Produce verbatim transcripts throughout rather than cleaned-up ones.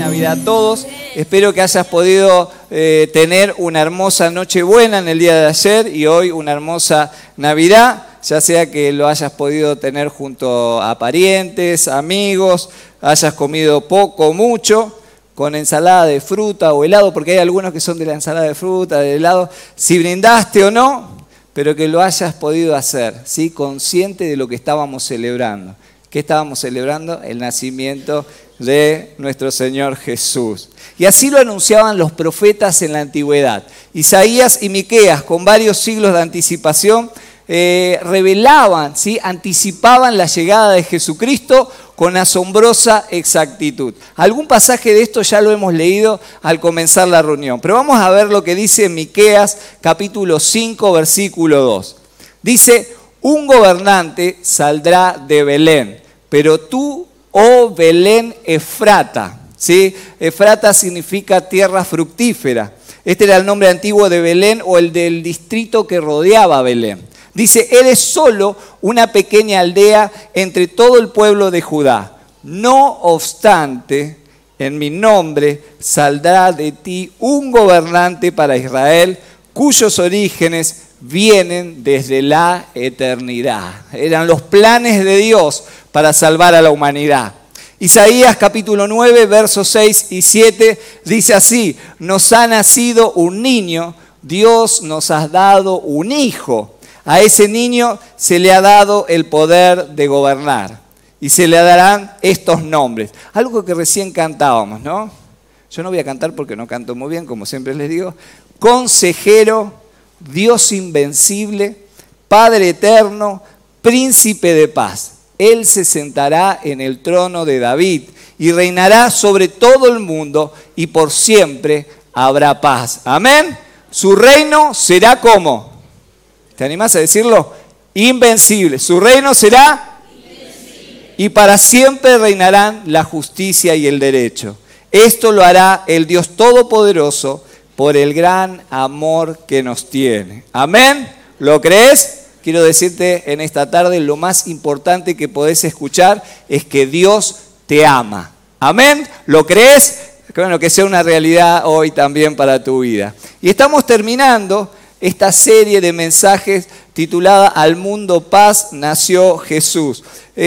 Navidad a todos. Espero que hayas podido eh, tener una hermosa Nochebuena en el día de ayer y hoy una hermosa Navidad, ya sea que lo hayas podido tener junto a parientes, amigos, hayas comido poco o mucho, con ensalada de fruta o helado, porque hay algunos que son de la ensalada de fruta, del helado, si brindaste o no, pero que lo hayas podido hacer, ¿sí? Consciente de lo que estábamos celebrando. ¿Qué estábamos celebrando? El nacimiento de nuestro Señor Jesús. Y así lo anunciaban los profetas en la antigüedad. Isaías y Miqueas, con varios siglos de anticipación, eh, revelaban, ¿sí? Anticipaban la llegada de Jesucristo con asombrosa exactitud. Algún pasaje de esto ya lo hemos leído al comenzar la reunión, pero vamos a ver lo que dice Miqueas capítulo cinco, versículo dos. Dice, un gobernante saldrá de Belén, pero tú, oh Belén Efrata, ¿sí? Efrata significa tierra fructífera. Este era el nombre antiguo de Belén o el del distrito que rodeaba Belén. Dice, eres solo una pequeña aldea entre todo el pueblo de Judá. No obstante, en mi nombre saldrá de ti un gobernante para Israel, cuyos orígenes vienen desde la eternidad. Eran los planes de Dios para salvar a la humanidad. Isaías capítulo nueve, versos seis y siete dice así, nos ha nacido un niño, Dios nos ha dado un hijo. A ese niño se le ha dado el poder de gobernar y se le darán estos nombres. Algo que recién cantábamos, ¿no? Yo no voy a cantar porque no canto muy bien, como siempre les digo. Consejero, Dios invencible, Padre eterno, Príncipe de paz. Él se sentará en el trono de David y reinará sobre todo el mundo y por siempre habrá paz. Amén. Su reino será como... ¿Te animás a decirlo? Invencible. Su reino será invencible. Y para siempre reinarán la justicia y el derecho. Esto lo hará el Dios Todopoderoso por el gran amor que nos tiene. Amén. ¿Lo crees? Quiero decirte en esta tarde, lo más importante que podés escuchar es que Dios te ama. Amén. ¿Lo crees? Bueno, que sea una realidad hoy también para tu vida. Y estamos terminando esta serie de mensajes titulada Al mundo paz nació Jesús,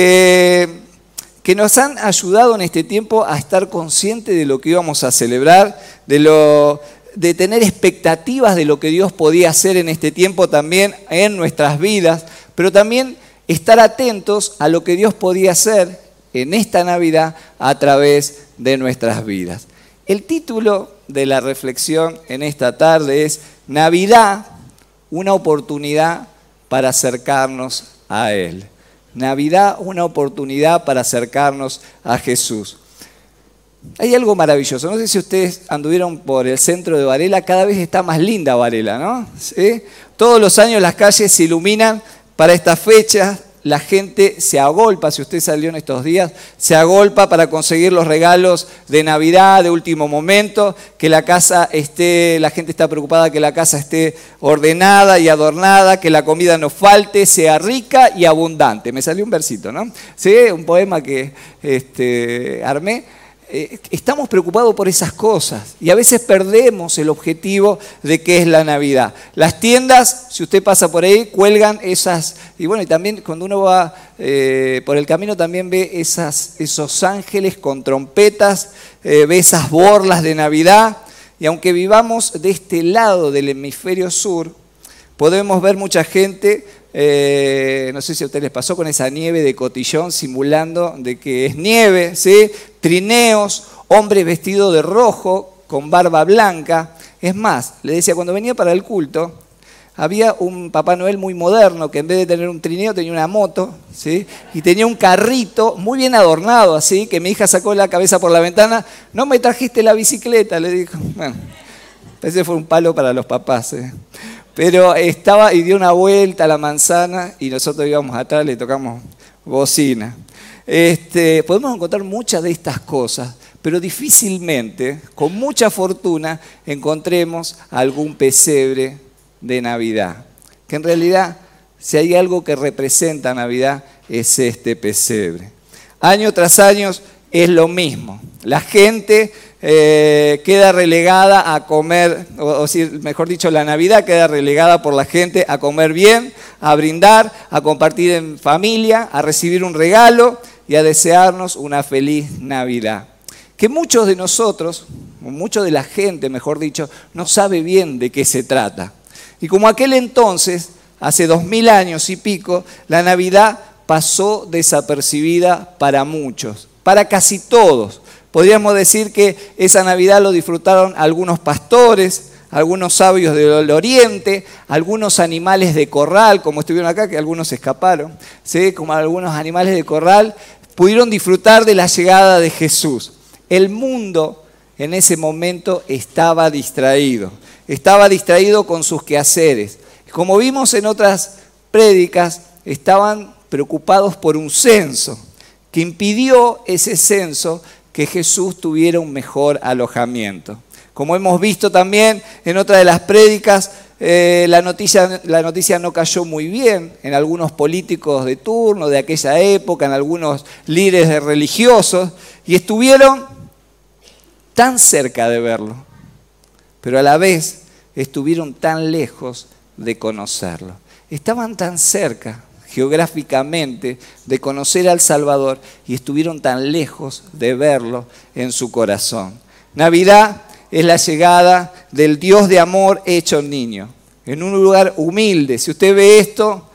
eh, que nos han ayudado en este tiempo a estar conscientes de lo que íbamos a celebrar, de, lo, de tener expectativas de lo que Dios podía hacer en este tiempo también en nuestras vidas, pero también estar atentos a lo que Dios podía hacer en esta Navidad a través de nuestras vidas. El título de la reflexión en esta tarde es Navidad, una oportunidad para acercarnos a Él. Navidad, una oportunidad para acercarnos a Jesús. Hay algo maravilloso. No sé si ustedes anduvieron por el centro de Varela, cada vez está más linda Varela, ¿no? ¿Sí? Todos los años las calles se iluminan para estas fechas. La gente se agolpa, si usted salió en estos días, se agolpa para conseguir los regalos de Navidad, de último momento, que la casa esté, la gente está preocupada que la casa esté ordenada y adornada, que la comida no falte, sea rica y abundante. Me salió un versito, ¿no? Sí, un poema que este, armé. Eh, estamos preocupados por esas cosas y a veces perdemos el objetivo de qué es la Navidad. Las tiendas, si usted pasa por ahí, cuelgan esas, y bueno, y también cuando uno va eh, por el camino también ve esas, esos ángeles con trompetas, eh, ve esas borlas de Navidad, y aunque vivamos de este lado del hemisferio sur, podemos ver mucha gente, eh, no sé si a ustedes les pasó, con esa nieve de cotillón simulando de que es nieve, ¿sí? Trineos, hombres vestidos de rojo, con barba blanca. Es más, le decía, cuando venía para el culto, había un Papá Noel muy moderno que en vez de tener un trineo tenía una moto, ¿sí? Y tenía un carrito muy bien adornado, así, que mi hija sacó la cabeza por la ventana. No me trajiste la bicicleta, le dijo. Bueno, ese fue un palo para los papás, ¿eh? Pero estaba y dio una vuelta a la manzana y nosotros íbamos atrás, le tocamos bocina. Este, podemos encontrar muchas de estas cosas, pero difícilmente, con mucha fortuna, encontremos algún pesebre de Navidad. Que en realidad, si hay algo que representa Navidad, es este pesebre. Año tras año es lo mismo. La gente eh, queda relegada a comer, o, o mejor dicho, la Navidad queda relegada por la gente a comer bien, a brindar, a compartir en familia, a recibir un regalo y a desearnos una feliz Navidad. Que muchos de nosotros, o mucha de la gente, mejor dicho, no sabe bien de qué se trata. Y como aquel entonces, hace dos mil años y pico, la Navidad pasó desapercibida para muchos, para casi todos. Podríamos decir que esa Navidad lo disfrutaron algunos pastores, algunos sabios del oriente, algunos animales de corral, como estuvieron acá, que algunos escaparon, ¿sí? Como algunos animales de corral, pudieron disfrutar de la llegada de Jesús. El mundo en ese momento estaba distraído, estaba distraído con sus quehaceres. Como vimos en otras prédicas, estaban preocupados por un censo, que impidió ese censo que Jesús tuviera un mejor alojamiento. Como hemos visto también en otra de las prédicas, eh, la noticia, la noticia no cayó muy bien en algunos políticos de turno de aquella época, en algunos líderes religiosos, y estuvieron tan cerca de verlo, pero a la vez estuvieron tan lejos de conocerlo. Estaban tan cerca geográficamente de conocer al Salvador y estuvieron tan lejos de verlo en su corazón. Navidad es la llegada del Dios de amor hecho niño, en un lugar humilde. Si usted ve esto,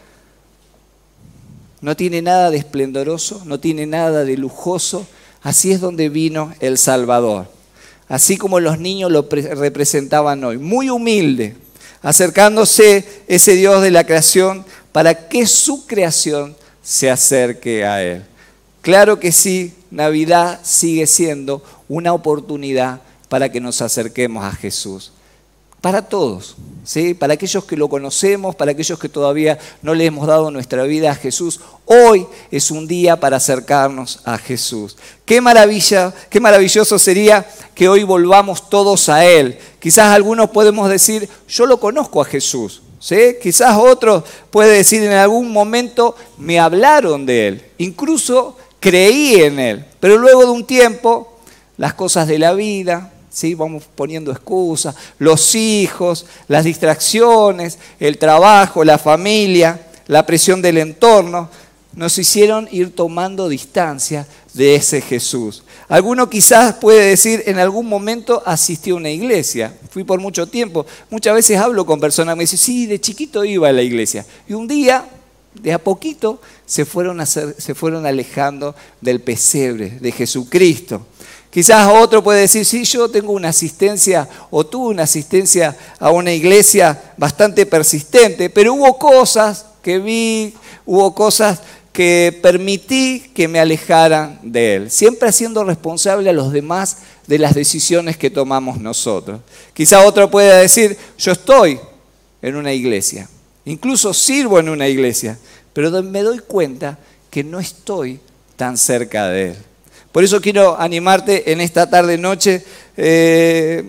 no tiene nada de esplendoroso, no tiene nada de lujoso. Así es donde vino el Salvador. Así como los niños lo representaban hoy, muy humilde, acercándose ese Dios de la creación para que su creación se acerque a Él. Claro que sí, Navidad sigue siendo una oportunidad para que nos acerquemos a Jesús. Para todos, ¿sí? Para aquellos que lo conocemos, para aquellos que todavía no le hemos dado nuestra vida a Jesús, hoy es un día para acercarnos a Jesús. Qué maravilla, qué maravilloso sería que hoy volvamos todos a Él. Quizás algunos podemos decir, yo lo conozco a Jesús, ¿sí? Quizás otros pueden decir, en algún momento me hablaron de Él, incluso creí en Él, pero luego de un tiempo, las cosas de la vida, ¿sí? Vamos poniendo excusas, los hijos, las distracciones, el trabajo, la familia, la presión del entorno, nos hicieron ir tomando distancia de ese Jesús. Alguno quizás puede decir, en algún momento asistí a una iglesia, fui por mucho tiempo. Muchas veces hablo con personas que me dicen, sí, de chiquito iba a la iglesia. Y un día, de a poquito, se fueron, a hacer, se fueron alejando del pesebre, de Jesucristo. Quizás otro puede decir, sí, yo tengo una asistencia o tuve una asistencia a una iglesia bastante persistente, pero hubo cosas que vi, hubo cosas que permití que me alejaran de Él, siempre haciendo responsable a los demás de las decisiones que tomamos nosotros. Quizás otro pueda decir, yo estoy en una iglesia, incluso sirvo en una iglesia, pero me doy cuenta que no estoy tan cerca de Él. Por eso quiero animarte en esta tarde-noche. Eh,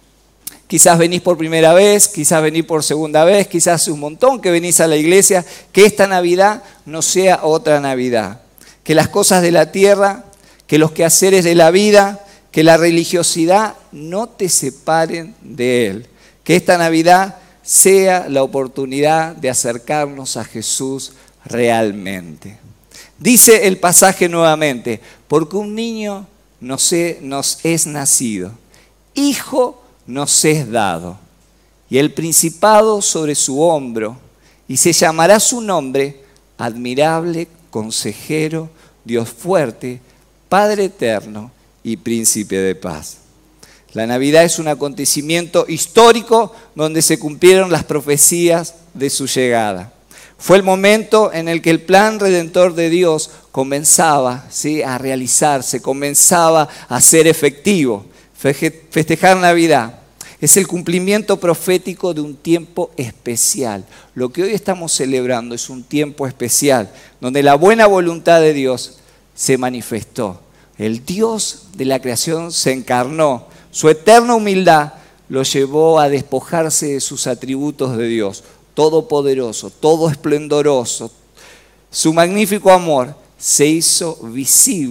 quizás venís por primera vez, quizás venís por segunda vez, quizás hace un montón que venís a la iglesia, que esta Navidad no sea otra Navidad. Que las cosas de la tierra, que los quehaceres de la vida, que la religiosidad no te separen de Él. Que esta Navidad sea la oportunidad de acercarnos a Jesús realmente. Dice el pasaje nuevamente, porque un niño nos es nacido, hijo nos es dado, y el principado sobre su hombro, y se llamará su nombre, admirable, consejero, Dios fuerte, Padre eterno y príncipe de paz. La Navidad es un acontecimiento histórico donde se cumplieron las profecías de su llegada. Fue el momento en el que el plan redentor de Dios comenzaba, ¿sí?, a realizarse, comenzaba a ser efectivo. Festejar Navidad es el cumplimiento profético de un tiempo especial. Lo que hoy estamos celebrando es un tiempo especial, donde la buena voluntad de Dios se manifestó. El Dios de la creación se encarnó. Su eterna humildad lo llevó a despojarse de sus atributos de Dios. Todopoderoso, todo esplendoroso, su magnífico amor se hizo visible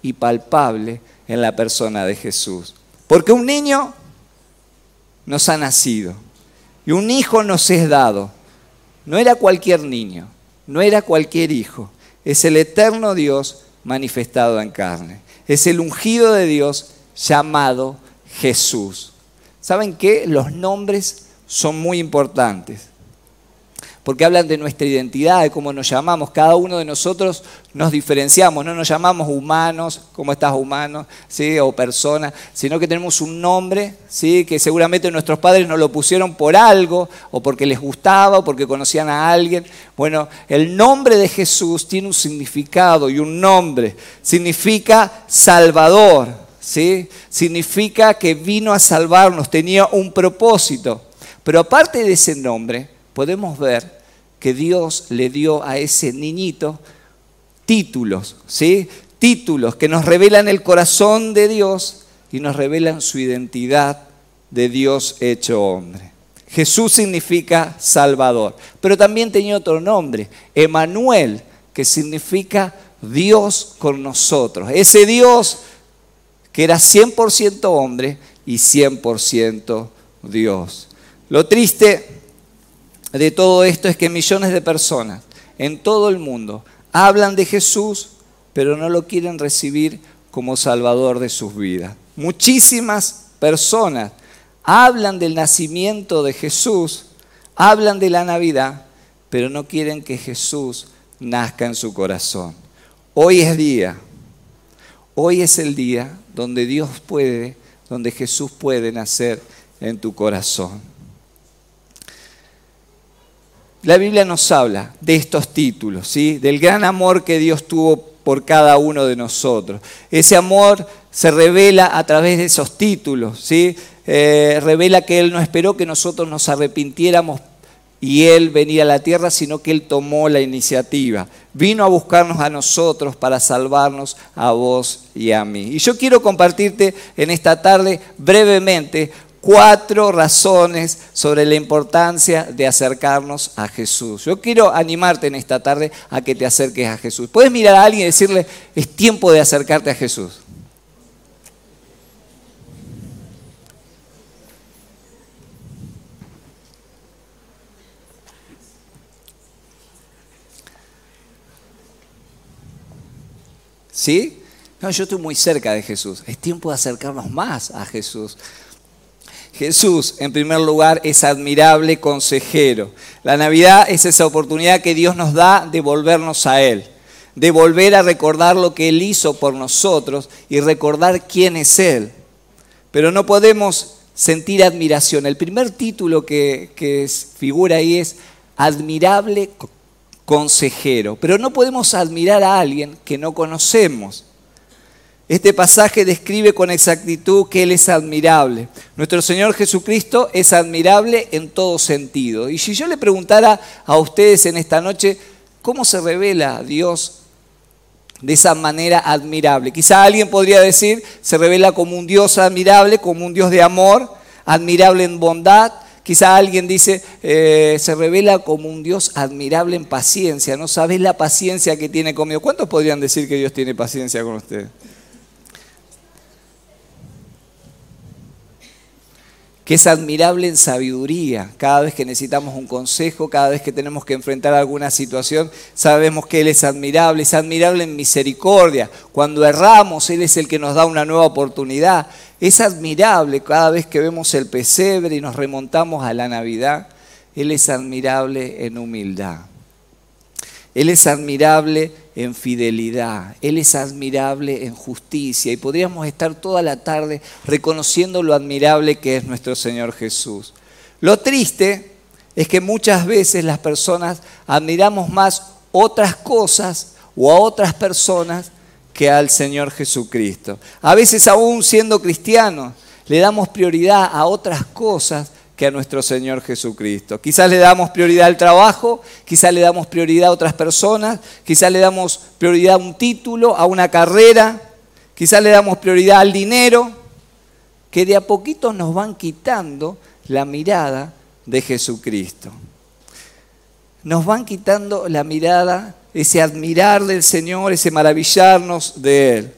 y palpable en la persona de Jesús. Porque un niño nos ha nacido y un hijo nos es dado. No era cualquier niño, no era cualquier hijo, es el eterno Dios manifestado en carne. Es el ungido de Dios llamado Jesús. ¿Saben qué? Los nombres son muy importantes, porque hablan de nuestra identidad, de cómo nos llamamos. Cada uno de nosotros nos diferenciamos, no nos llamamos humanos, ¿cómo estás humano? ¿Sí? O persona, sino que tenemos un nombre, ¿sí? Que seguramente nuestros padres nos lo pusieron por algo, o porque les gustaba, o porque conocían a alguien. Bueno, el nombre de Jesús tiene un significado y un nombre. Significa Salvador, ¿sí? Significa que vino a salvarnos, tenía un propósito. Pero aparte de ese nombre, podemos ver que Dios le dio a ese niñito títulos, ¿sí? Títulos que nos revelan el corazón de Dios y nos revelan su identidad de Dios hecho hombre. Jesús significa Salvador, pero también tenía otro nombre, Emmanuel, que significa Dios con nosotros. Ese Dios que era cien por ciento hombre y cien por ciento Dios. Lo triste de todo esto es que millones de personas en todo el mundo hablan de Jesús, pero no lo quieren recibir como Salvador de sus vidas. Muchísimas personas hablan del nacimiento de Jesús, hablan de la Navidad, pero no quieren que Jesús nazca en su corazón. Hoy es día, hoy es el día donde Dios puede, donde Jesús puede nacer en tu corazón. La Biblia nos habla de estos títulos, ¿sí? Del gran amor que Dios tuvo por cada uno de nosotros. Ese amor se revela a través de esos títulos, ¿sí? Eh, revela que Él no esperó que nosotros nos arrepintiéramos y Él venía a la tierra, sino que Él tomó la iniciativa. Vino a buscarnos a nosotros para salvarnos a vos y a mí. Y yo quiero compartirte en esta tarde brevemente cuatro razones sobre la importancia de acercarnos a Jesús. Yo quiero animarte en esta tarde a que te acerques a Jesús. Puedes mirar a alguien y decirle, es tiempo de acercarte a Jesús. ¿Sí? No, yo estoy muy cerca de Jesús. Es tiempo de acercarnos más a Jesús. Jesús, en primer lugar, es admirable consejero. La Navidad es esa oportunidad que Dios nos da de volvernos a Él, de volver a recordar lo que Él hizo por nosotros y recordar quién es Él. Pero no podemos sentir admiración. El primer título que, que figura ahí es admirable consejero. Pero no podemos admirar a alguien que no conocemos. Este pasaje describe con exactitud que Él es admirable. Nuestro Señor Jesucristo es admirable en todo sentido. Y si yo le preguntara a ustedes en esta noche, ¿cómo se revela Dios de esa manera admirable? Quizá alguien podría decir, se revela como un Dios admirable, como un Dios de amor, admirable en bondad. Quizá alguien dice, eh, se revela como un Dios admirable en paciencia. No sabés la paciencia que tiene conmigo. ¿Cuántos podrían decir que Dios tiene paciencia con ustedes? Que es admirable en sabiduría. Cada vez que necesitamos un consejo, cada vez que tenemos que enfrentar alguna situación, sabemos que Él es admirable. Es admirable en misericordia. Cuando erramos, Él es el que nos da una nueva oportunidad. Es admirable cada vez que vemos el pesebre y nos remontamos a la Navidad. Él es admirable en humildad. Él es admirable en fidelidad, Él es admirable en justicia y podríamos estar toda la tarde reconociendo lo admirable que es nuestro Señor Jesús. Lo triste es que muchas veces las personas admiramos más otras cosas o a otras personas que al Señor Jesucristo. A veces aún siendo cristianos le damos prioridad a otras cosas que a nuestro Señor Jesucristo. Quizás le damos prioridad al trabajo, quizás le damos prioridad a otras personas, quizás le damos prioridad a un título, a una carrera, quizás le damos prioridad al dinero, que de a poquito nos van quitando la mirada de Jesucristo. Nos van quitando la mirada, ese admirar del Señor, ese maravillarnos de Él.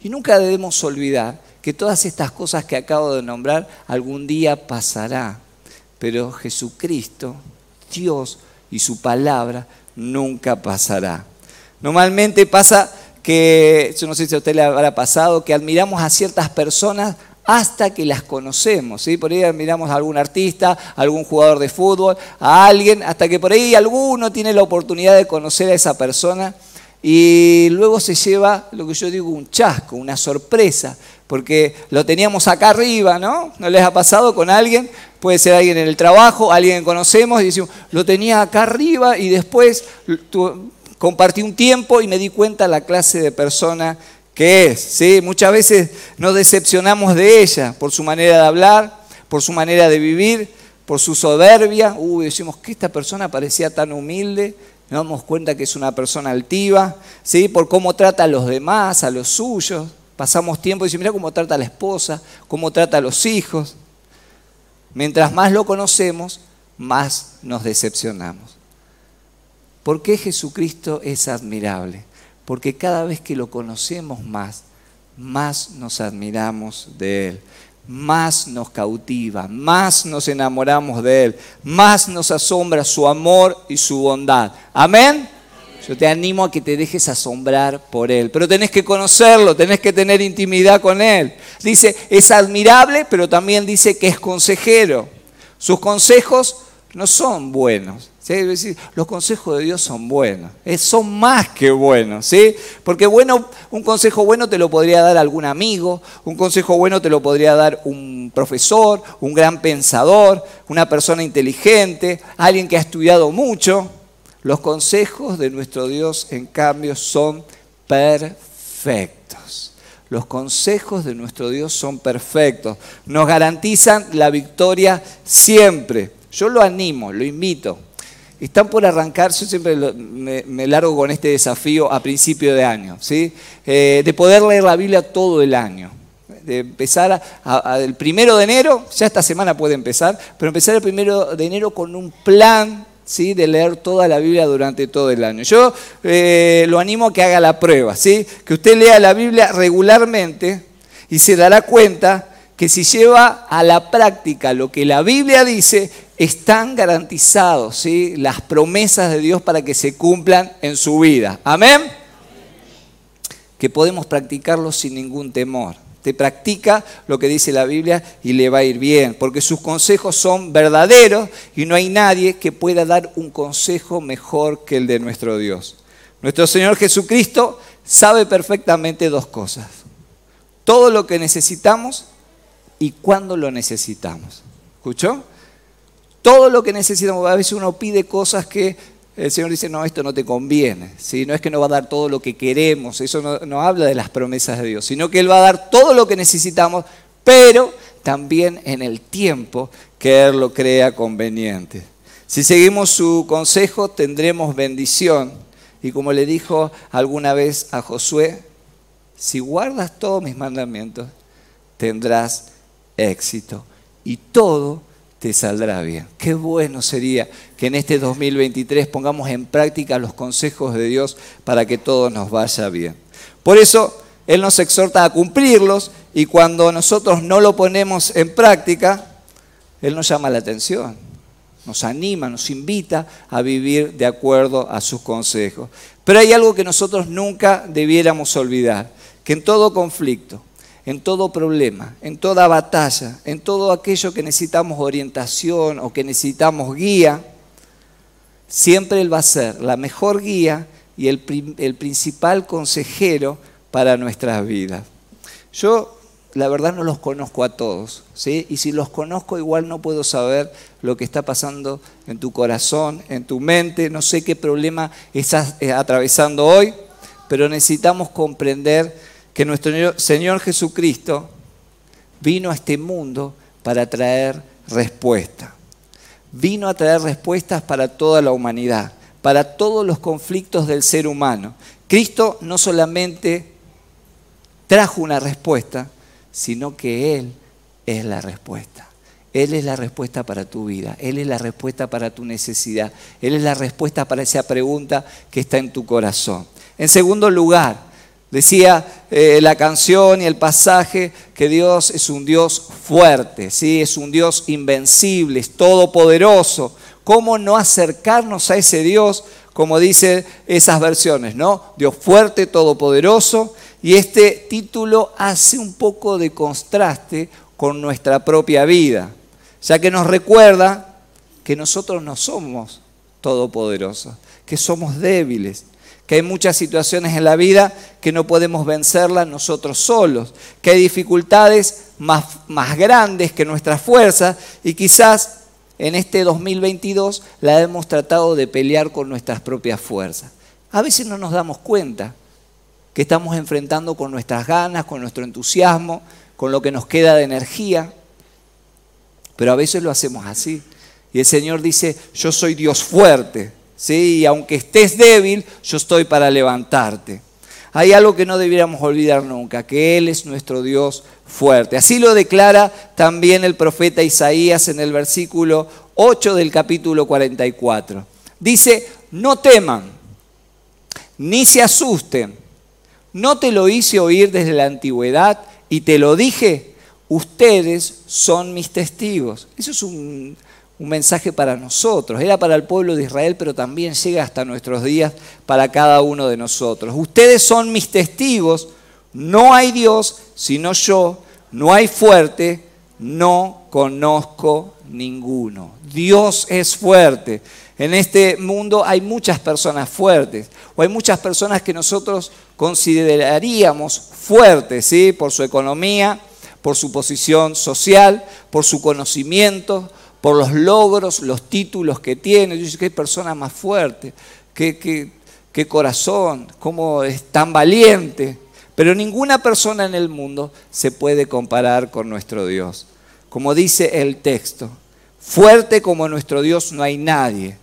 Y nunca debemos olvidar que todas estas cosas que acabo de nombrar algún día pasará. Pero Jesucristo, Dios y su palabra nunca pasará. Normalmente pasa que, yo no sé si a usted le habrá pasado, que admiramos a ciertas personas hasta que las conocemos, ¿sí? Por ahí admiramos a algún artista, a algún jugador de fútbol, a alguien, hasta que por ahí alguno tiene la oportunidad de conocer a esa persona y luego se lleva, lo que yo digo, un chasco, una sorpresa, porque lo teníamos acá arriba, ¿no? ¿No les ha pasado con alguien? Puede ser alguien en el trabajo, alguien que conocemos y decimos, lo tenía acá arriba y después tu, compartí un tiempo y me di cuenta la clase de persona que es, ¿sí? Muchas veces nos decepcionamos de ella por su manera de hablar, por su manera de vivir, por su soberbia. Uy, decimos que esta persona parecía tan humilde, nos damos cuenta que es una persona altiva, ¿sí? Por cómo trata a los demás, a los suyos. Pasamos tiempo y decimos, mira cómo trata a la esposa, cómo trata a los hijos. Mientras más lo conocemos, más nos decepcionamos. ¿Por qué Jesucristo es admirable? Porque cada vez que lo conocemos más, más nos admiramos de Él, más nos cautiva, más nos enamoramos de Él, más nos asombra su amor y su bondad. ¿Amén? Yo te animo a que te dejes asombrar por Él, pero tenés que conocerlo, tenés que tener intimidad con Él. Dice, es admirable, pero también dice que es consejero. Sus consejos no son buenos. ¿Sí? Es decir, los consejos de Dios son buenos, eh, son más que buenos, ¿sí? Porque bueno, un consejo bueno te lo podría dar algún amigo, un consejo bueno te lo podría dar un profesor, un gran pensador, una persona inteligente, alguien que ha estudiado mucho. Los consejos de nuestro Dios, en cambio, son perfectos. Los consejos de nuestro Dios son perfectos, nos garantizan la victoria siempre. Yo lo animo, lo invito. Están por arrancar, yo siempre lo, me, me largo con este desafío a principio de año, ¿sí? Eh, de poder leer la Biblia todo el año. De empezar a, a, a, el primero de enero, ya esta semana puede empezar, pero empezar el primero de enero con un plan, ¿sí? De leer toda la Biblia durante todo el año. Yo eh, lo animo a que haga la prueba, ¿sí? Que usted lea la Biblia regularmente y se dará cuenta que si lleva a la práctica lo que la Biblia dice, están garantizados, ¿sí? Las promesas de Dios para que se cumplan en su vida. ¿Amén? Amén. Que podemos practicarlo sin ningún temor. Te practica lo que dice la Biblia y le va a ir bien, porque sus consejos son verdaderos y no hay nadie que pueda dar un consejo mejor que el de nuestro Dios. Nuestro Señor Jesucristo sabe perfectamente dos cosas: todo lo que necesitamos y cuándo lo necesitamos. ¿Escuchó? Todo lo que necesitamos. A veces uno pide cosas que el Señor dice, no, esto no te conviene, ¿sí? No es que nos va a dar todo lo que queremos, eso no, no habla de las promesas de Dios, sino que Él va a dar todo lo que necesitamos, pero también en el tiempo que Él lo crea conveniente. Si seguimos su consejo, tendremos bendición. Y como le dijo alguna vez a Josué, si guardas todos mis mandamientos, tendrás éxito y todo te saldrá bien. Qué bueno sería que en este dos mil veintitrés pongamos en práctica los consejos de Dios para que todo nos vaya bien. Por eso Él nos exhorta a cumplirlos y cuando nosotros no lo ponemos en práctica, Él nos llama la atención, nos anima, nos invita a vivir de acuerdo a sus consejos. Pero hay algo que nosotros nunca debiéramos olvidar, que en todo conflicto, en todo problema, en toda batalla, en todo aquello que necesitamos orientación o que necesitamos guía, siempre Él va a ser la mejor guía y el, el principal consejero para nuestras vidas. Yo, la verdad, no los conozco a todos, ¿sí? Y si los conozco, igual no puedo saber lo que está pasando en tu corazón, en tu mente. No sé qué problema estás atravesando hoy, pero necesitamos comprender que nuestro Señor Jesucristo vino a este mundo para traer respuesta. Vino a traer respuestas para toda la humanidad, para todos los conflictos del ser humano. Cristo no solamente trajo una respuesta, sino que Él es la respuesta. Él es la respuesta para tu vida, Él es la respuesta para tu necesidad, Él es la respuesta para esa pregunta que está en tu corazón. En segundo lugar, Decía eh, la canción y el pasaje que Dios es un Dios fuerte, ¿sí? Es un Dios invencible, es todopoderoso. ¿Cómo no acercarnos a ese Dios, como dicen esas versiones, ¿no? Dios fuerte, todopoderoso. Y este título hace un poco de contraste con nuestra propia vida, ya que nos recuerda que nosotros no somos todopoderosos, que somos débiles, que hay muchas situaciones en la vida que no podemos vencerlas nosotros solos, que hay dificultades más, más grandes que nuestras fuerzas y quizás en este dos mil veintidós la hemos tratado de pelear con nuestras propias fuerzas. A veces no nos damos cuenta que estamos enfrentando con nuestras ganas, con nuestro entusiasmo, con lo que nos queda de energía, pero a veces lo hacemos así. Y el Señor dice, yo soy Dios fuerte, ¿sí? Y aunque estés débil, yo estoy para levantarte. Hay algo que no debiéramos olvidar nunca, que Él es nuestro Dios fuerte. Así lo declara también el profeta Isaías en el versículo ocho del capítulo cuarenta y cuatro. Dice, no teman, ni se asusten. No te lo hice oír desde la antigüedad y te lo dije, ustedes son mis testigos. Eso es un, un mensaje para nosotros. Era para el pueblo de Israel, pero también llega hasta nuestros días para cada uno de nosotros. Ustedes son mis testigos, no hay Dios sino yo, no hay fuerte, no conozco ninguno. Dios es fuerte. En este mundo hay muchas personas fuertes, o hay muchas personas que nosotros consideraríamos fuertes, ¿sí? Por su economía, por su posición social, por su conocimiento, por los logros, los títulos que tiene. Yo digo, qué persona más fuerte, qué, qué, qué corazón, cómo es tan valiente. Pero ninguna persona en el mundo se puede comparar con nuestro Dios. Como dice el texto, fuerte como nuestro Dios no hay nadie.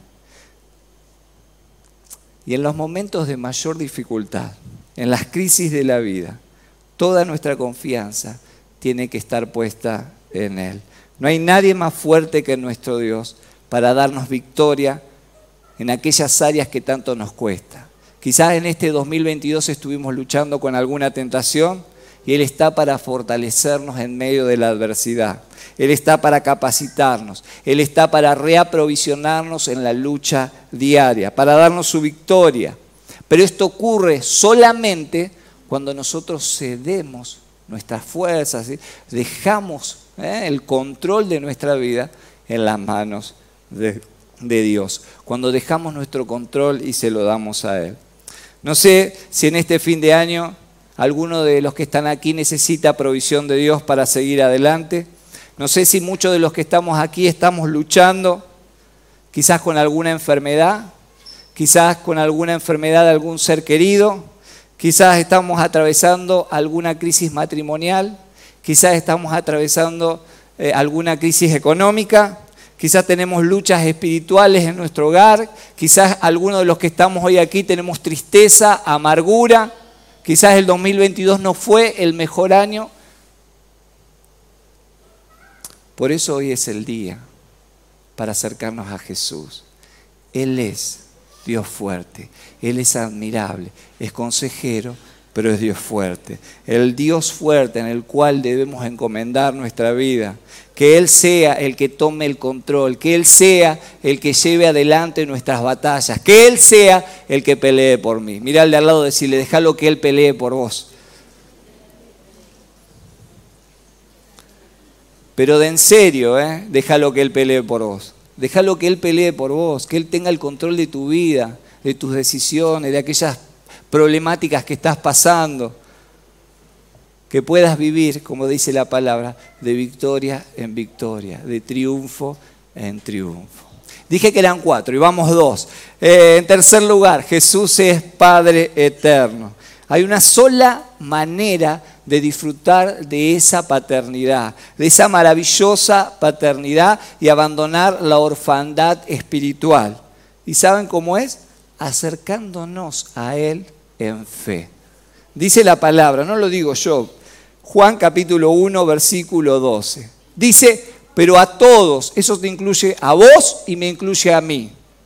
Y en los momentos de mayor dificultad, en las crisis de la vida, toda nuestra confianza tiene que estar puesta en Él. No hay nadie más fuerte que nuestro Dios para darnos victoria en aquellas áreas que tanto nos cuesta. Quizás en este dos mil veintidós estuvimos luchando con alguna tentación y Él está para fortalecernos en medio de la adversidad. Él está para capacitarnos, Él está para reaprovisionarnos en la lucha diaria, para darnos su victoria. Pero esto ocurre solamente cuando nosotros cedemos nuestras fuerzas, ¿sí? Dejamos ¿eh? el control de nuestra vida en las manos de, de Dios. Cuando dejamos nuestro control y se lo damos a Él. No sé si en este fin de año alguno de los que están aquí necesita provisión de Dios para seguir adelante. No sé si muchos de los que estamos aquí estamos luchando, quizás con alguna enfermedad, quizás con alguna enfermedad de algún ser querido, quizás estamos atravesando alguna crisis matrimonial, quizás estamos atravesando eh, alguna crisis económica, quizás tenemos luchas espirituales en nuestro hogar, quizás algunos de los que estamos hoy aquí tenemos tristeza, amargura, quizás el dos mil veintidós no fue el mejor año. Por eso hoy es el día para acercarnos a Jesús. Él es Dios fuerte, Él es admirable, es consejero, pero es Dios fuerte. El Dios fuerte en el cual debemos encomendar nuestra vida. Que Él sea el que tome el control, que Él sea el que lleve adelante nuestras batallas, que Él sea el que pelee por mí. Mirá al de al lado y decirle, déjalo que Él pelee por vos. Pero de en serio, ¿eh? Déjalo que Él pelee por vos. Déjalo que Él pelee por vos, que Él tenga el control de tu vida, de tus decisiones, de aquellas problemáticas que estás pasando. Que puedas vivir, como dice la palabra, de victoria en victoria, de triunfo en triunfo. Dije que eran cuatro y vamos dos. Eh, en tercer lugar, Jesús es Padre eterno. Hay una sola manera de disfrutar de esa paternidad, de esa maravillosa paternidad y abandonar la orfandad espiritual. ¿Y saben cómo es? Acercándonos a Él en fe. Dice la palabra, no lo digo yo, Juan capítulo uno, versículo doce. Dice, pero a todos, eso te incluye a vos y me incluye a mí.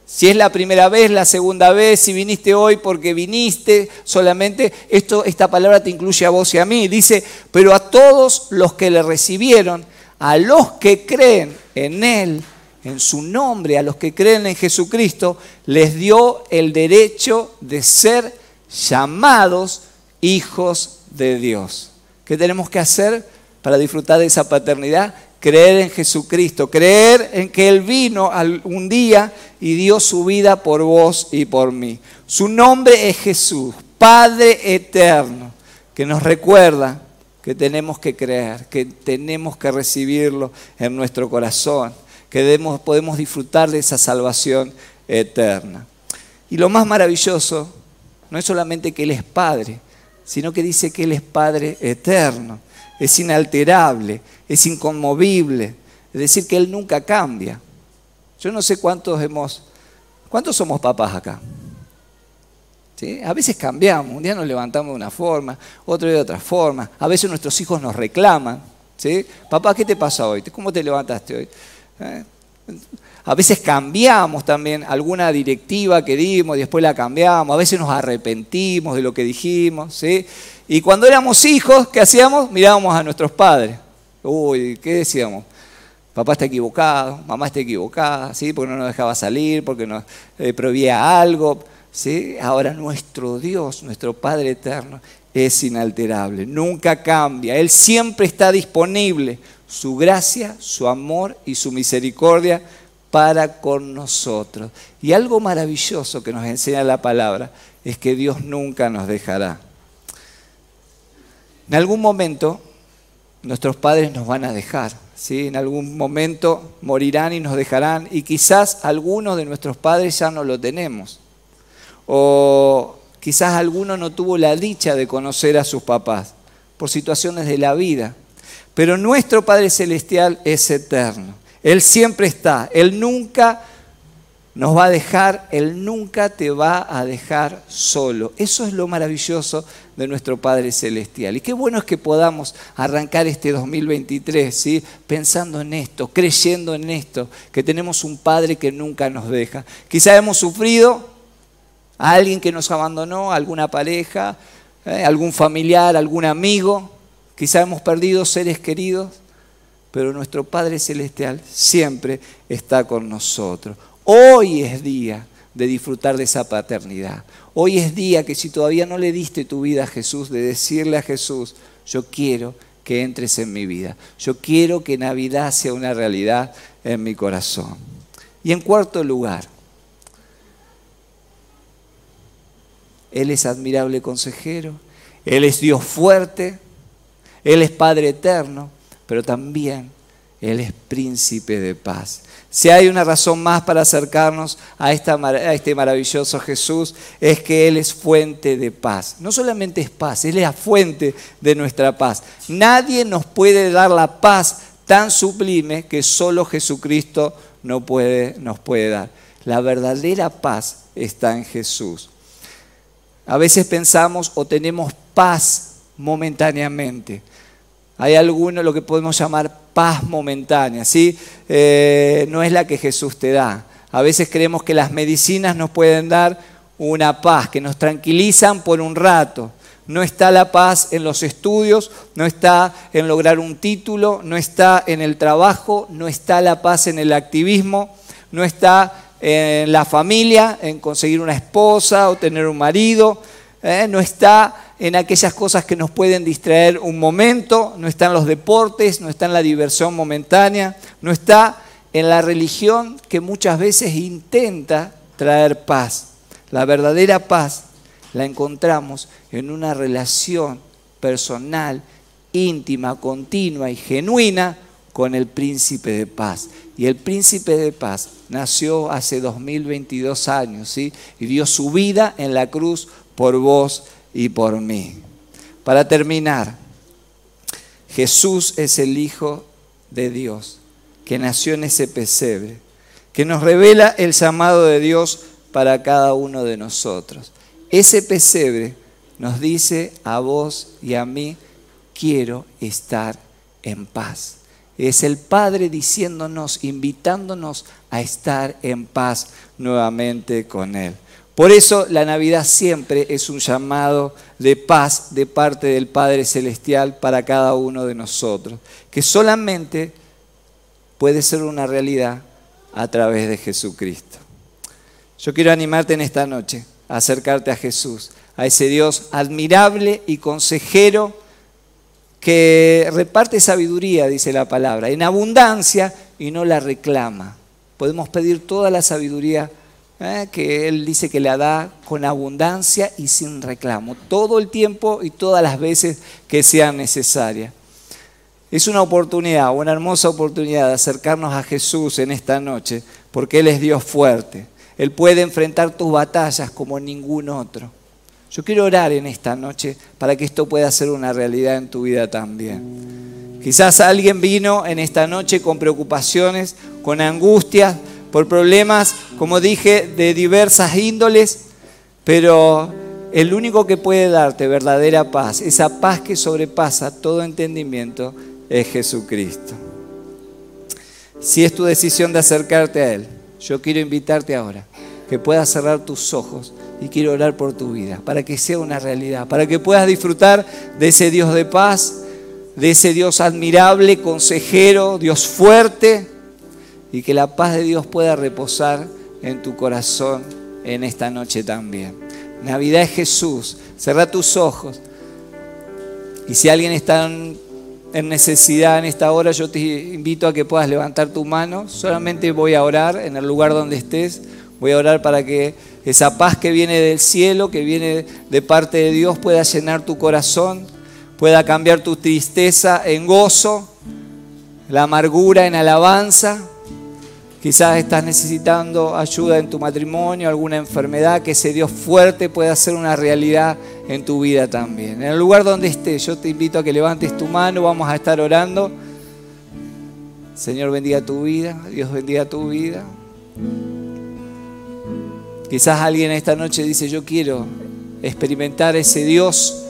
Si es la primera vez, la segunda vez, si viniste hoy porque viniste solamente, esto, esta palabra te incluye a vos y a mí. Dice, pero a todos los que le recibieron, a los que creen en Él, en su nombre, a los que creen en Jesucristo, les dio el derecho de ser llamados hijos de Dios. ¿Qué tenemos que hacer para disfrutar de esa paternidad? Creer en Jesucristo, creer en que Él vino un día y dio su vida por vos y por mí. Su nombre es Jesús, Padre eterno, que nos recuerda que tenemos que creer, que tenemos que recibirlo en nuestro corazón, que debemos, podemos disfrutar de esa salvación eterna. Y lo más maravilloso no es solamente que Él es Padre, sino que dice que Él es Padre eterno. Es inalterable, es inconmovible, es decir, que Él nunca cambia. Yo no sé cuántos hemos, ¿cuántos somos papás acá? ¿Sí? A veces cambiamos, un día nos levantamos de una forma, otro de otra forma, a veces nuestros hijos nos reclaman, ¿sí? Papá, ¿qué te pasa hoy? ¿Cómo te levantaste hoy? ¿Eh? A veces cambiamos también alguna directiva que dimos y después la cambiamos, a veces nos arrepentimos de lo que dijimos, ¿sí? Y cuando éramos hijos, ¿qué hacíamos? Mirábamos a nuestros padres. Uy, ¿qué decíamos? Papá está equivocado, mamá está equivocada, ¿sí? Porque no nos dejaba salir, porque nos eh, prohibía algo, ¿sí? Ahora nuestro Dios, nuestro Padre eterno, es inalterable, nunca cambia. Él siempre está disponible. Su gracia, su amor y su misericordia para con nosotros. Y algo maravilloso que nos enseña la palabra es que Dios nunca nos dejará. En algún momento nuestros padres nos van a dejar, ¿sí? En algún momento morirán y nos dejarán, y quizás algunos de nuestros padres ya no lo tenemos. O quizás alguno no tuvo la dicha de conocer a sus papás por situaciones de la vida. Pero nuestro Padre Celestial es eterno. Él siempre está. Él nunca nos va a dejar. Él nunca te va a dejar solo. Eso es lo maravilloso de nuestro Padre Celestial. Y qué bueno es que podamos arrancar este dos mil veintitrés, ¿sí? Pensando en esto, creyendo en esto, que tenemos un Padre que nunca nos deja. Quizá hemos sufrido a alguien que nos abandonó, alguna pareja, ¿eh? algún familiar, algún amigo. Quizá hemos perdido seres queridos, pero nuestro Padre Celestial siempre está con nosotros. Hoy es día de disfrutar de esa paternidad. Hoy es día que si todavía no le diste tu vida a Jesús, de decirle a Jesús, yo quiero que entres en mi vida. Yo quiero que Navidad sea una realidad en mi corazón. Y en cuarto lugar, Él es admirable consejero, Él es Dios fuerte, Él es Padre eterno, pero también Él es príncipe de paz. Si hay una razón más para acercarnos a, esta, a este maravilloso Jesús, es que Él es fuente de paz. No solamente es paz, Él es la fuente de nuestra paz. Nadie nos puede dar la paz tan sublime que solo Jesucristo no puede, nos puede dar. La verdadera paz está en Jesús. A veces pensamos o tenemos paz momentáneamente. Hay alguno, lo que podemos llamar paz momentánea, ¿sí? Eh, no es la que Jesús te da. A veces creemos que las medicinas nos pueden dar una paz, que nos tranquilizan por un rato. No está la paz en los estudios, no está en lograr un título, no está en el trabajo, no está la paz en el activismo, no está en la familia, en conseguir una esposa o tener un marido, eh, no está en aquellas cosas que nos pueden distraer un momento, no está en los deportes, no está en la diversión momentánea, no está en la religión que muchas veces intenta traer paz. La verdadera paz la encontramos en una relación personal, íntima, continua y genuina con el Príncipe de Paz. Y el Príncipe de Paz nació hace dos mil veintidós años, ¿sí? Y dio su vida en la cruz por vos y por mí. Para terminar, Jesús es el Hijo de Dios que nació en ese pesebre, que nos revela el llamado de Dios para cada uno de nosotros. Ese pesebre nos dice a vos y a mí, quiero estar en paz. Es el Padre diciéndonos, invitándonos a estar en paz nuevamente con Él. Por eso la Navidad siempre es un llamado de paz de parte del Padre Celestial para cada uno de nosotros, que solamente puede ser una realidad a través de Jesucristo. Yo quiero animarte en esta noche a acercarte a Jesús, a ese Dios admirable y consejero que reparte sabiduría, dice la palabra, en abundancia y no la reclama. Podemos pedir toda la sabiduría eh, que Él dice que la da con abundancia y sin reclamo, todo el tiempo y todas las veces que sean necesarias. Es una oportunidad, una hermosa oportunidad de acercarnos a Jesús en esta noche, porque Él es Dios fuerte. Él puede enfrentar tus batallas como ningún otro. Yo quiero orar en esta noche para que esto pueda ser una realidad en tu vida también. Quizás alguien vino en esta noche con preocupaciones, con angustias, por problemas, como dije, de diversas índoles, pero el único que puede darte verdadera paz, esa paz que sobrepasa todo entendimiento, es Jesucristo. Si es tu decisión de acercarte a Él, yo quiero invitarte ahora que puedas cerrar tus ojos y quiero orar por tu vida, para que sea una realidad, para que puedas disfrutar de ese Dios de paz, de ese Dios admirable, consejero, Dios fuerte, y que la paz de Dios pueda reposar en tu corazón en esta noche también. Navidad es Jesús. Cerrá tus ojos. Y si alguien está en, en necesidad en esta hora, yo te invito a que puedas levantar tu mano. Solamente voy a orar en el lugar donde estés. Voy a orar para que esa paz que viene del cielo, que viene de parte de Dios, pueda llenar tu corazón, pueda cambiar tu tristeza en gozo, la amargura en alabanza. Quizás estás necesitando ayuda en tu matrimonio, alguna enfermedad, que ese Dios fuerte pueda ser una realidad en tu vida también. En el lugar donde estés, yo te invito a que levantes tu mano, vamos a estar orando. Señor, bendiga tu vida, Dios bendiga tu vida. Quizás alguien esta noche dice, yo quiero experimentar ese Dios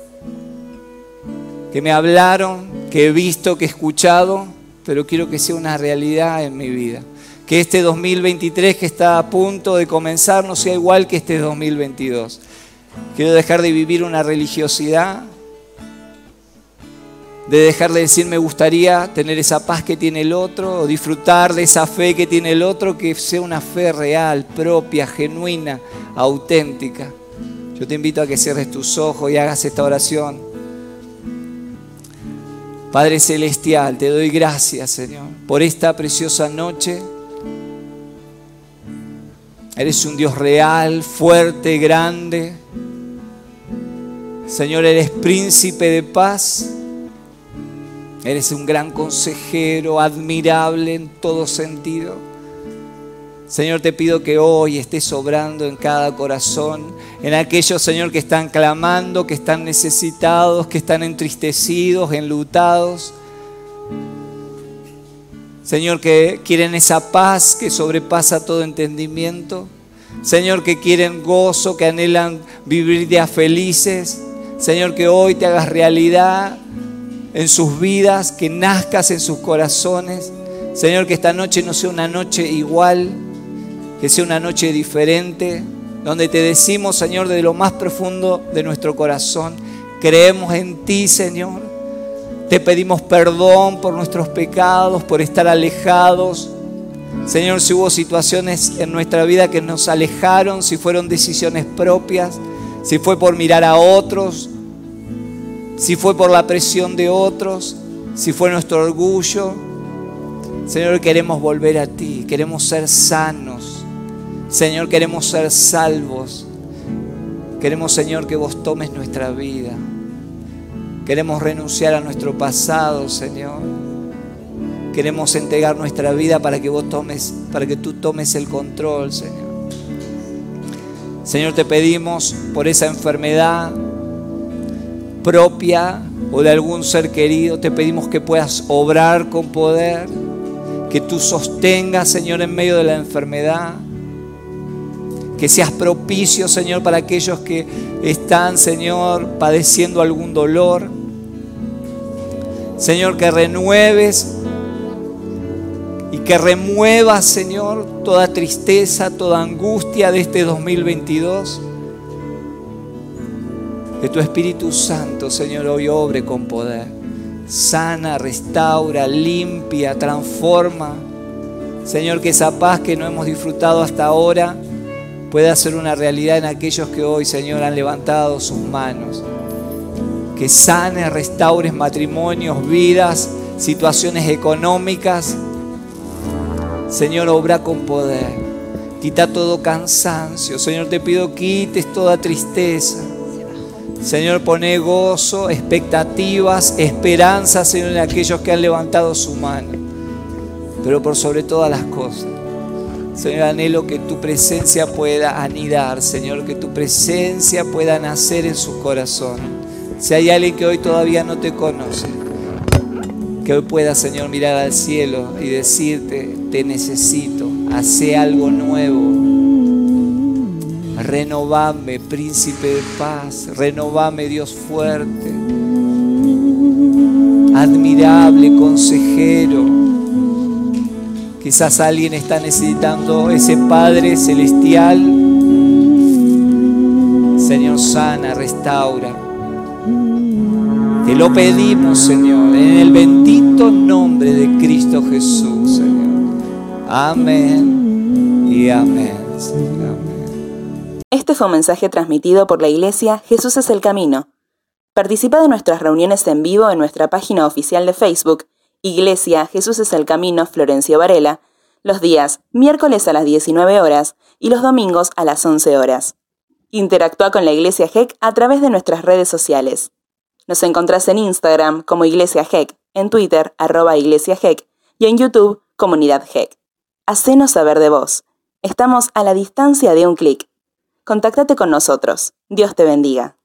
que me hablaron, que he visto, que he escuchado, pero quiero que sea una realidad en mi vida. Que este dos mil veintitrés que está a punto de comenzar no sea igual que este dos mil veintidós. Quiero dejar de vivir una religiosidad, de dejar de decir me gustaría tener esa paz que tiene el otro, o disfrutar de esa fe que tiene el otro, que sea una fe real, propia, genuina, auténtica. Yo te invito a que cierres tus ojos y hagas esta oración. Padre Celestial, te doy gracias, Señor, por esta preciosa noche. Eres un Dios real, fuerte, grande. Señor, eres príncipe de paz. Eres un gran consejero, admirable en todo sentido. Señor, te pido que hoy estés obrando en cada corazón, en aquellos, Señor, que están clamando, que están necesitados, que están entristecidos, enlutados. Señor, que quieren esa paz que sobrepasa todo entendimiento. Señor, que quieren gozo, que anhelan vivir días felices. Señor, que hoy te hagas realidad en sus vidas, que nazcas en sus corazones. Señor, que esta noche no sea una noche igual, que sea una noche diferente, donde te decimos, Señor, de lo más profundo de nuestro corazón, creemos en ti, Señor. Te pedimos perdón por nuestros pecados, por estar alejados. Señor, si hubo situaciones en nuestra vida que nos alejaron, si fueron decisiones propias, si fue por mirar a otros, si fue por la presión de otros, si fue nuestro orgullo. Señor, queremos volver a ti, queremos ser sanos. Señor, queremos ser salvos. Queremos, Señor, que vos tomes nuestra vida. Queremos renunciar a nuestro pasado, Señor. Queremos entregar nuestra vida para que vos tomes, para que tú tomes el control, Señor. Señor, te pedimos por esa enfermedad propia o de algún ser querido, te pedimos que puedas obrar con poder, que tú sostengas, Señor, en medio de la enfermedad, que seas propicio, Señor, para aquellos que están, Señor, padeciendo algún dolor. Señor, que renueves y que remueva, Señor, toda tristeza, toda angustia de este dos mil veintidós. Que tu Espíritu Santo, Señor, hoy obre con poder. Sana, restaura, limpia, transforma. Señor, que esa paz que no hemos disfrutado hasta ahora pueda ser una realidad en aquellos que hoy, Señor, han levantado sus manos. Que sane, restaures matrimonios, vidas, situaciones económicas. Señor, obra con poder. Quita todo cansancio. Señor, te pido quites toda tristeza. Señor, pone gozo, expectativas, esperanzas, Señor, en aquellos que han levantado su mano. Pero por sobre todas las cosas, Señor, anhelo que tu presencia pueda anidar, Señor, que tu presencia pueda nacer en su corazón. Si hay alguien que hoy todavía no te conoce, que hoy pueda, Señor, mirar al cielo y decirte: te necesito, hace algo nuevo. Renovame, príncipe de paz, renovame, Dios fuerte, admirable, consejero. Quizás alguien está necesitando ese Padre celestial. Señor, sana, restaura. Te lo pedimos, Señor, en el bendito nombre de Cristo Jesús, Señor. Amén y amén, Señor. Amén. Este fue un mensaje transmitido por la Iglesia Jesús es el Camino. Participa de nuestras reuniones en vivo en nuestra página oficial de Facebook, Iglesia Jesús es el Camino Florencio Varela, los días miércoles a las diecinueve horas y los domingos a las once horas. Interactúa con la Iglesia G E C a través de nuestras redes sociales. Nos encontrás en Instagram como Iglesia G E C, en Twitter arroba Iglesia G E C y en YouTube Comunidad G E C. Hacenos saber de vos. Estamos a la distancia de un clic. Contáctate con nosotros. Dios te bendiga.